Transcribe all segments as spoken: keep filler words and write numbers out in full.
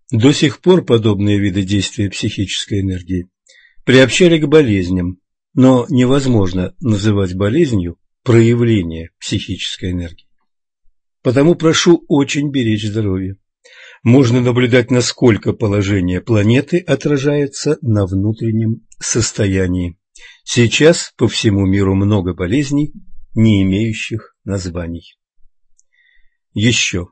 До сих пор подобные виды действия психической энергии приобщали к болезням, но невозможно называть болезнью проявление психической энергии. Потому прошу очень беречь здоровье. Можно наблюдать, насколько положение планеты отражается на внутреннем состоянии. Сейчас по всему миру много болезней, не имеющих названий. Еще.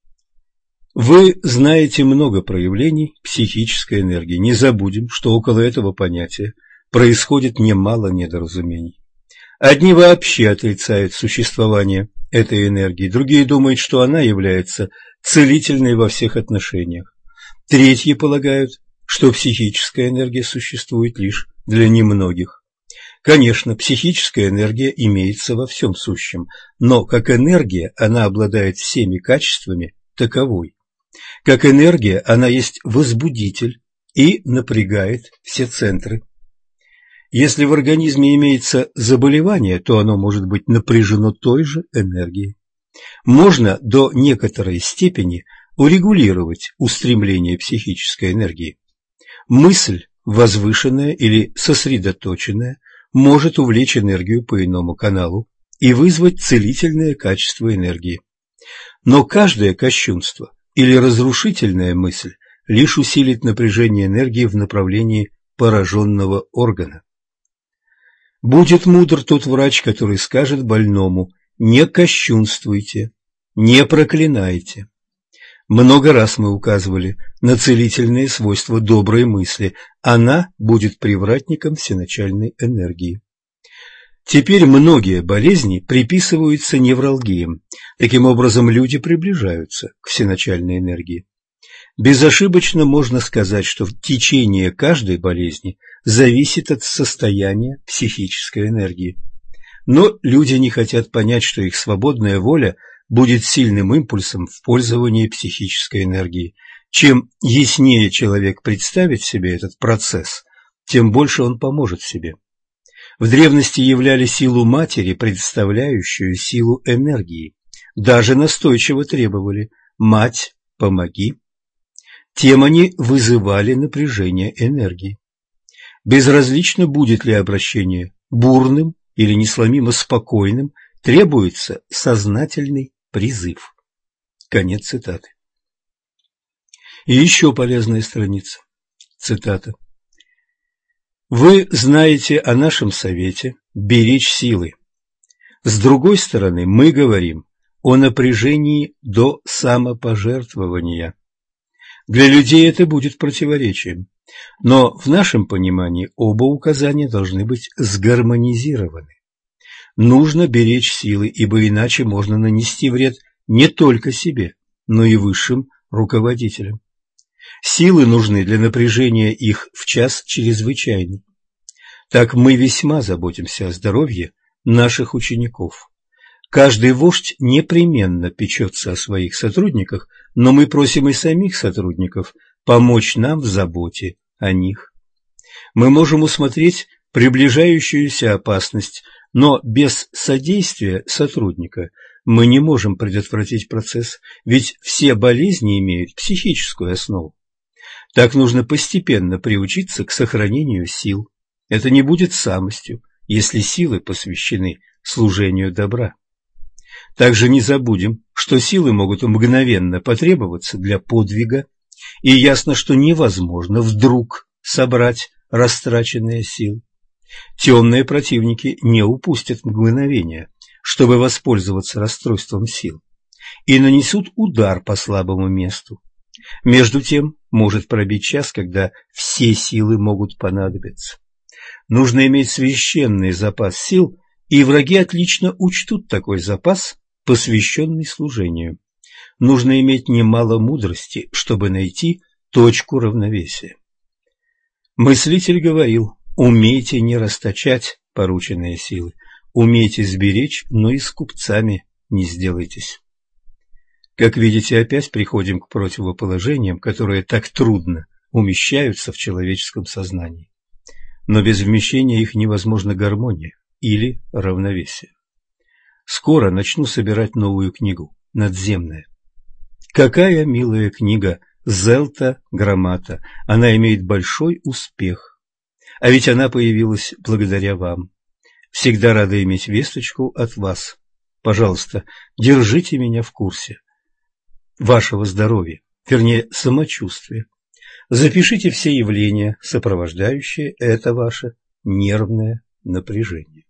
Вы знаете много проявлений психической энергии. Не забудем, что около этого понятия происходит немало недоразумений. Одни вообще отрицают существование этой энергии, другие думают, что она является целительной во всех отношениях. Третьи полагают, что психическая энергия существует лишь для немногих. Конечно, психическая энергия имеется во всем сущем, но как энергия она обладает всеми качествами таковой. Как энергия она есть возбудитель и напрягает все центры. Если в организме имеется заболевание, то оно может быть напряжено той же энергией. Можно до некоторой степени урегулировать устремление психической энергии. Мысль, возвышенная или сосредоточенная, может увлечь энергию по иному каналу и вызвать целительное качество энергии. Но каждое кощунство или разрушительная мысль лишь усилит напряжение энергии в направлении пораженного органа. Будет мудр тот врач, который скажет больному: не кощунствуйте, не проклинайте. Много раз мы указывали на целительные свойства доброй мысли. Она будет привратником всеначальной энергии. Теперь многие болезни приписываются невралгиям. Таким образом, люди приближаются к всеначальной энергии. Безошибочно можно сказать, что течение каждой болезни зависит от состояния психической энергии. Но люди не хотят понять, что их свободная воля будет сильным импульсом в пользовании психической энергией. Чем яснее человек представит себе этот процесс, тем больше он поможет себе. В древности являли силу матери, представляющую силу энергии. Даже настойчиво требовали: «Мать, помоги». Тем они вызывали напряжение энергии. Безразлично, будет ли обращение бурным или несломимо спокойным, требуется сознательный призыв. Конец цитаты. И еще полезная страница. Цитата. Вы знаете о нашем совете беречь силы. С другой стороны, мы говорим о напряжении до самопожертвования. Для людей это будет противоречием, но в нашем понимании оба указания должны быть сгармонизированы. Нужно беречь силы, ибо иначе можно нанести вред не только себе, но и высшим руководителям. Силы нужны для напряжения их в час чрезвычайный. Так мы весьма заботимся о здоровье наших учеников. Каждый вождь непременно печется о своих сотрудниках, но мы просим и самих сотрудников помочь нам в заботе о них. Мы можем усмотреть приближающуюся опасность, но без содействия сотрудника мы не можем предотвратить процесс, ведь все болезни имеют психическую основу. Так нужно постепенно приучиться к сохранению сил. Это не будет самостью, если силы посвящены служению добра. Также не забудем, что силы могут мгновенно потребоваться для подвига, и ясно, что невозможно вдруг собрать растраченные силы. Темные противники не упустят мгновения, чтобы воспользоваться расстройством сил, и нанесут удар по слабому месту. Между тем может пробить час, когда все силы могут понадобиться. Нужно иметь священный запас сил, и враги отлично учтут такой запас, посвященный служению. Нужно иметь немало мудрости, чтобы найти точку равновесия. Мыслитель говорил: умейте не расточать порученные силы, умейте сберечь, но и с купцами не сделайтесь. Как видите, опять приходим к противоположениям, которые так трудно умещаются в человеческом сознании. Но без вмещения их невозможна гармония или равновесие. Скоро начну собирать новую книгу, надземная. Какая милая книга Зелта Граммата. Она имеет большой успех. А ведь она появилась благодаря вам. Всегда рада иметь весточку от вас. Пожалуйста, держите меня в курсе вашего здоровья, вернее, самочувствия. Запишите все явления, сопровождающие это ваше нервное напряжение.